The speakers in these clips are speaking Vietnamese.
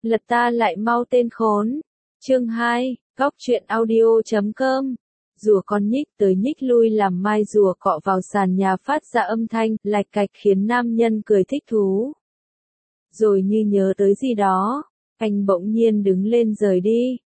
lật ta lại mau tên khốn. Chương 2, Góc truyện audio.com. Rùa con nhích tới nhích lui làm mai rùa cọ vào sàn nhà phát ra âm thanh lạch cạch khiến nam nhân cười thích thú. Rồi như nhớ tới gì đó, anh bỗng nhiên đứng lên rời đi.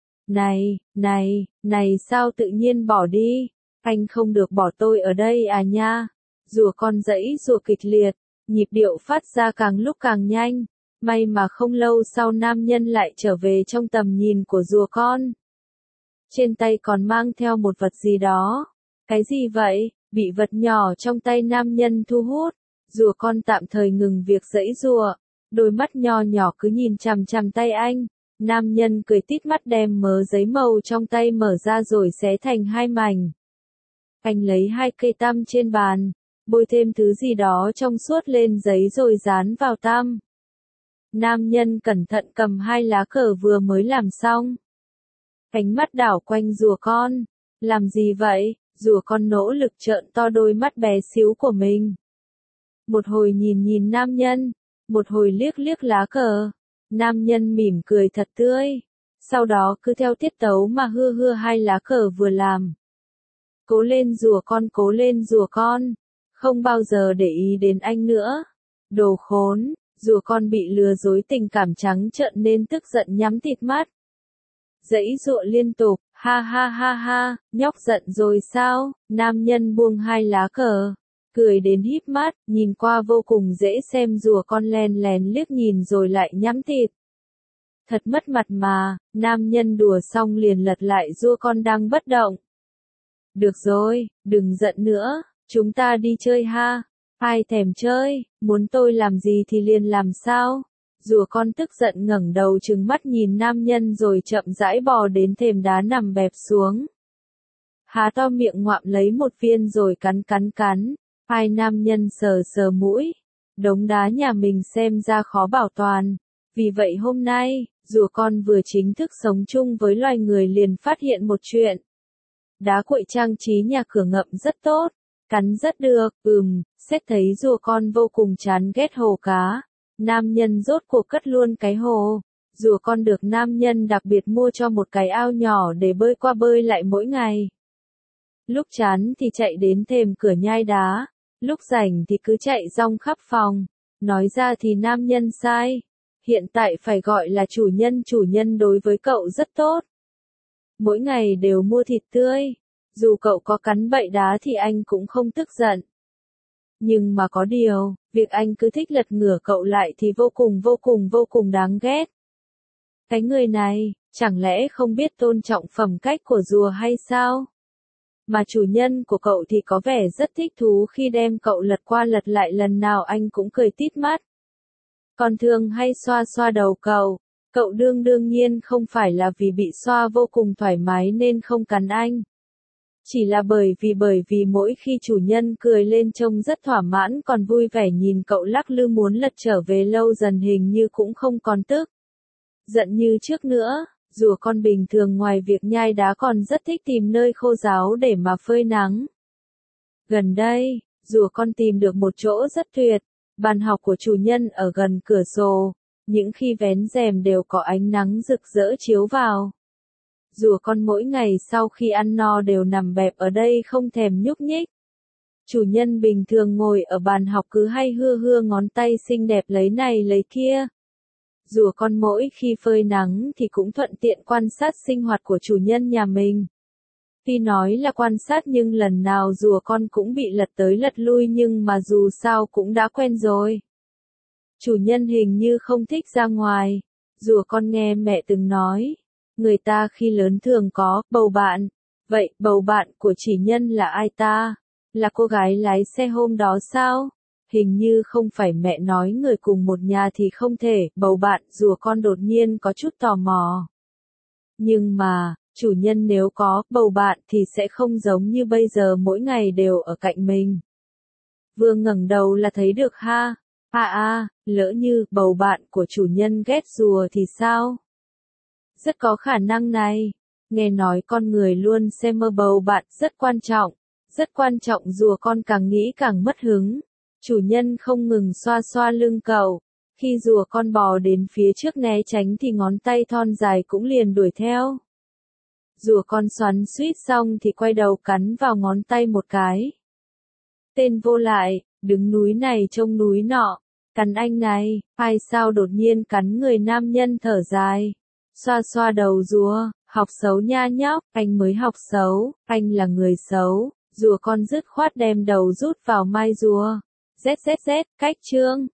Này, sao tự nhiên bỏ đi? Anh không được bỏ tôi ở đây à nha. Rùa con giãy rùa kịch liệt, nhịp điệu phát ra càng lúc càng nhanh. May mà không lâu sau nam nhân lại trở về trong tầm nhìn của rùa con. Trên tay còn mang theo một vật gì đó. Cái gì vậy? Bị vật nhỏ trong tay nam nhân thu hút. Rùa con tạm thời ngừng việc giãy giụa, đôi mắt nho nhỏ cứ nhìn chằm chằm tay anh. Nam nhân cười tít mắt đem mớ giấy màu trong tay mở ra rồi xé thành hai mảnh. Anh lấy hai cây tăm trên bàn, bôi thêm thứ gì đó trong suốt lên giấy rồi dán vào tăm. Nam nhân cẩn thận cầm hai lá cờ vừa mới làm xong. Ánh mắt đảo quanh rùa con. Làm gì vậy? Rùa con nỗ lực trợn to đôi mắt bé xíu của mình. Một hồi nhìn nam nhân, một hồi liếc lá cờ. Nam nhân mỉm cười thật tươi. Sau đó cứ theo tiết tấu mà hưa hai lá cờ vừa làm. Cố lên rùa con, cố lên rùa con. Không bao giờ để ý đến anh nữa. Đồ khốn, rùa con bị lừa dối tình cảm trắng trợn nên tức giận nhắm tịt mắt. Giãy giụa liên tục, ha, nhóc giận rồi sao? Nam nhân buông hai lá cờ, cười đến híp mắt, nhìn qua vô cùng dễ xem rùa con lén liếc nhìn rồi lại nhắm tịt. Thật mất mặt mà, nam nhân đùa xong liền lật lại rùa con đang bất động. Được rồi, đừng giận nữa, chúng ta đi chơi ha. Ai thèm chơi, muốn tôi làm gì thì liền làm sao? Rùa con tức giận ngẩng đầu trừng mắt nhìn nam nhân rồi chậm rãi bò đến thềm đá nằm bẹp xuống. Há to miệng ngoạm lấy một viên rồi cắn. Hai nam nhân sờ mũi. Đống đá nhà mình xem ra khó bảo toàn. Vì vậy hôm nay, rùa con vừa chính thức sống chung với loài người liền phát hiện một chuyện. Đá cuội trang trí nhà cửa ngậm rất tốt. Cắn rất được, xét thấy rùa con vô cùng chán ghét hồ cá. Nam nhân rốt cuộc cất luôn cái hồ. Rùa con được nam nhân đặc biệt mua cho một cái ao nhỏ để bơi qua bơi lại mỗi ngày. Lúc chán thì chạy đến thềm cửa nhai đá. Lúc rảnh thì cứ chạy rong khắp phòng. Nói ra thì nam nhân sai. Hiện tại phải gọi là chủ nhân đối với cậu rất tốt. Mỗi ngày đều mua thịt tươi. Dù cậu có cắn bậy đá thì anh cũng không tức giận. Nhưng mà có điều, việc anh cứ thích lật ngửa cậu lại thì vô cùng đáng ghét. Cái người này, chẳng lẽ không biết tôn trọng phẩm cách của rùa hay sao? Mà chủ nhân của cậu thì có vẻ rất thích thú khi đem cậu lật qua lật lại lần nào anh cũng cười tít mắt. Còn thường hay xoa đầu cậu. Cậu đương nhiên không phải là vì bị xoa vô cùng thoải mái nên không cắn anh. Chỉ là bởi vì mỗi khi chủ nhân cười lên trông rất thỏa mãn còn vui vẻ nhìn cậu lắc lư muốn lật trở về lâu dần hình như cũng không còn tức giận như trước nữa. Rùa con bình thường ngoài việc nhai đá còn rất thích tìm nơi khô ráo để mà phơi nắng. Gần đây, rùa con tìm được một chỗ rất tuyệt. Bàn học của chủ nhân ở gần cửa sổ. Những khi vén rèm đều có ánh nắng rực rỡ chiếu vào. Rùa con mỗi ngày sau khi ăn no đều nằm bẹp ở đây không thèm nhúc nhích. Chủ nhân bình thường ngồi ở bàn học cứ hay hưa ngón tay xinh đẹp lấy này lấy kia. Rùa con mỗi khi phơi nắng thì cũng thuận tiện quan sát sinh hoạt của chủ nhân nhà mình. Tuy nói là quan sát nhưng lần nào rùa con cũng bị lật tới lật lui nhưng mà dù sao cũng đã quen rồi. Chủ nhân hình như không thích ra ngoài. Rùa con nghe mẹ từng nói. Người ta khi lớn thường có bầu bạn. Vậy bầu bạn của chỉ nhân là ai ta? Là cô gái lái xe hôm đó sao? Hình như không phải mẹ nói người cùng một nhà thì không thể bầu bạn. Rùa con đột nhiên có chút tò mò. Nhưng mà, chủ nhân nếu có bầu bạn thì sẽ không giống như bây giờ mỗi ngày đều ở cạnh mình. Vừa ngẩng đầu là thấy được ha. Lỡ như bầu bạn của chủ nhân ghét rùa thì sao? Rất có khả năng này. Nghe nói con người luôn xem mơ bầu bạn rất quan trọng. Rất quan trọng rùa con càng nghĩ càng mất hứng. Chủ nhân không ngừng xoa lưng cậu. Khi rùa con bò đến phía trước né tránh thì ngón tay thon dài cũng liền đuổi theo. Rùa con xoắn xuýt xong thì quay đầu cắn vào ngón tay một cái. Tên vô lại, đứng núi này trông núi nọ, cắn anh này, ai sao đột nhiên cắn người nam nhân thở dài. Xoa xoa đầu rùa, học xấu nha nhóc, anh mới học xấu, anh là người xấu, rùa con dứt khoát đem đầu rút vào mai rùa. ZZZ, cách chương.